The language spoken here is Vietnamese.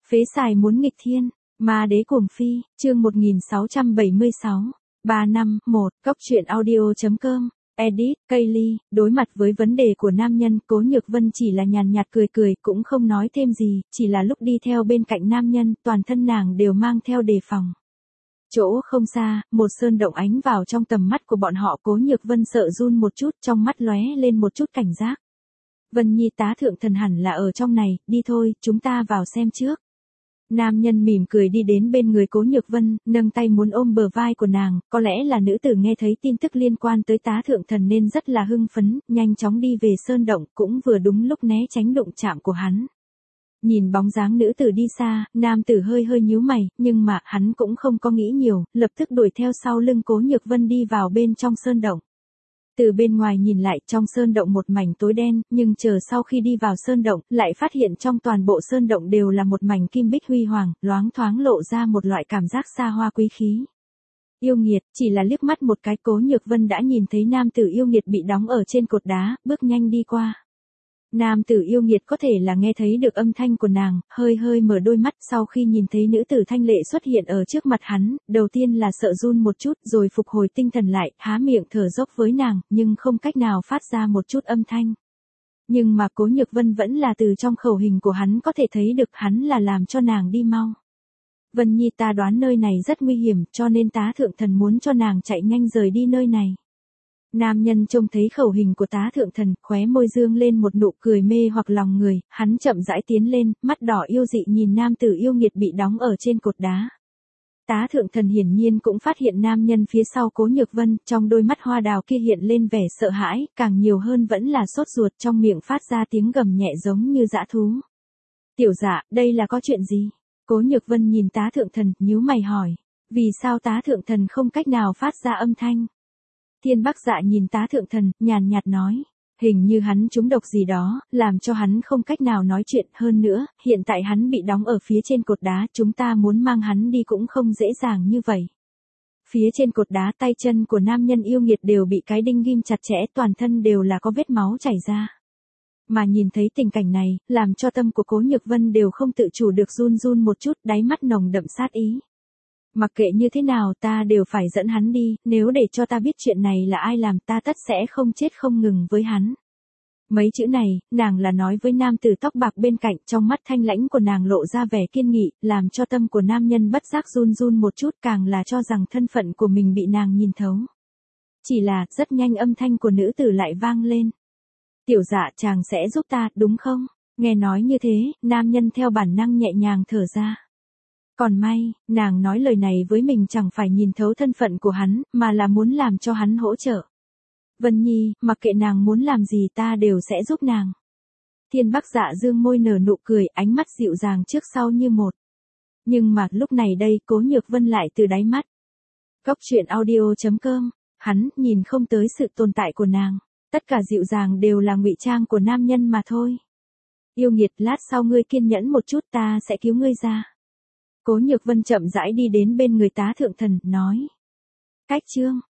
Phế xài muốn nghịch thiên, ma đế cuồng phi, chương 1676. 3 năm, 1, Cốc truyện audio.com, edit, Kaylee, đối mặt với vấn đề của nam nhân, Cố Nhược Vân chỉ là nhàn nhạt cười cười, cũng không nói thêm gì, chỉ là lúc đi theo bên cạnh nam nhân, toàn thân nàng đều mang theo đề phòng. Chỗ không xa, một sơn động ánh vào trong tầm mắt của bọn họ, Cố Nhược Vân sợ run một chút, trong mắt lóe lên một chút cảnh giác. Vân Nhi tá thượng thần hẳn là ở trong này, đi thôi, chúng ta vào xem trước. Nam nhân mỉm cười đi đến bên người Cố Nhược Vân, nâng tay muốn ôm bờ vai của nàng, có lẽ là nữ tử nghe thấy tin tức liên quan tới tá thượng thần nên rất là hưng phấn, nhanh chóng đi về sơn động, cũng vừa đúng lúc né tránh đụng chạm của hắn. Nhìn bóng dáng nữ tử đi xa, nam tử hơi nhíu mày, nhưng mà hắn cũng không có nghĩ nhiều, lập tức đuổi theo sau lưng Cố Nhược Vân đi vào bên trong sơn động. Từ bên ngoài nhìn lại, trong sơn động một mảnh tối đen, nhưng chờ sau khi đi vào sơn động, lại phát hiện trong toàn bộ sơn động đều là một mảnh kim bích huy hoàng, loáng thoáng lộ ra một loại cảm giác xa hoa quý khí. Yêu nghiệt, chỉ là liếc mắt một cái, Cố Nhược Vân đã nhìn thấy nam tử yêu nghiệt bị đóng ở trên cột đá, bước nhanh đi qua. Nam tử yêu nghiệt có thể là nghe thấy được âm thanh của nàng, hơi mở đôi mắt, sau khi nhìn thấy nữ tử thanh lệ xuất hiện ở trước mặt hắn, đầu tiên là sợ run một chút rồi phục hồi tinh thần lại, há miệng thở dốc với nàng, nhưng không cách nào phát ra một chút âm thanh. Nhưng mà Cố Nhược Vân vẫn là từ trong khẩu hình của hắn có thể thấy được hắn là làm cho nàng đi mau. Vân Nhi, ta đoán nơi này rất nguy hiểm, cho nên tá thượng thần muốn cho nàng chạy nhanh rời đi nơi này. Nam nhân trông thấy khẩu hình của tá thượng thần, khóe môi dương lên một nụ cười mê hoặc lòng người, hắn chậm rãi tiến lên, mắt đỏ yêu dị nhìn nam tử yêu nghiệt bị đóng ở trên cột đá. Tá thượng thần hiển nhiên cũng phát hiện nam nhân phía sau Cố Nhược Vân, trong đôi mắt hoa đào kia hiện lên vẻ sợ hãi, càng nhiều hơn vẫn là sốt ruột, trong miệng phát ra tiếng gầm nhẹ giống như dã thú. Tiểu dạ, đây là có chuyện gì? Cố Nhược Vân nhìn tá thượng thần, nhíu mày hỏi. Vì sao tá thượng thần không cách nào phát ra âm thanh? Thiên Bắc Dạ nhìn tá thượng thần, nhàn nhạt nói. Hình như hắn trúng độc gì đó, làm cho hắn không cách nào nói chuyện, hơn nữa, hiện tại hắn bị đóng ở phía trên cột đá, chúng ta muốn mang hắn đi cũng không dễ dàng như vậy. Phía trên cột đá, tay chân của nam nhân yêu nghiệt đều bị cái đinh ghim chặt chẽ, toàn thân đều là có vết máu chảy ra. Mà nhìn thấy tình cảnh này, làm cho tâm của Cố Nhược Vân đều không tự chủ được run một chút, đáy mắt nồng đậm sát ý. Mặc kệ như thế nào ta đều phải dẫn hắn đi, nếu để cho ta biết chuyện này là ai làm ta tất sẽ không chết không ngừng với hắn. Mấy chữ này, nàng là nói với nam tử tóc bạc bên cạnh, trong mắt thanh lãnh của nàng lộ ra vẻ kiên nghị, làm cho tâm của nam nhân bất giác run một chút, càng là cho rằng thân phận của mình bị nàng nhìn thấu. Chỉ là, rất nhanh âm thanh của nữ tử lại vang lên. Tiểu dạ, chàng sẽ giúp ta, đúng không? Nghe nói như thế, nam nhân theo bản năng nhẹ nhàng thở ra. Còn may, nàng nói lời này với mình chẳng phải nhìn thấu thân phận của hắn, mà là muốn làm cho hắn hỗ trợ. Vân Nhi, mặc kệ nàng muốn làm gì ta đều sẽ giúp nàng. Thiên Bắc Dạ dương môi nở nụ cười, ánh mắt dịu dàng trước sau như một. Nhưng mà lúc này đây, Cố Nhược Vân lại từ đáy mắt. Cốc truyện audio.com, hắn nhìn không tới sự tồn tại của nàng. Tất cả dịu dàng đều là ngụy trang của nam nhân mà thôi. Yêu nghiệt, lát sau ngươi kiên nhẫn một chút, ta sẽ cứu ngươi ra. Cố Nhược Vân chậm rãi đi đến bên người tá thượng thần, nói. Cách chương.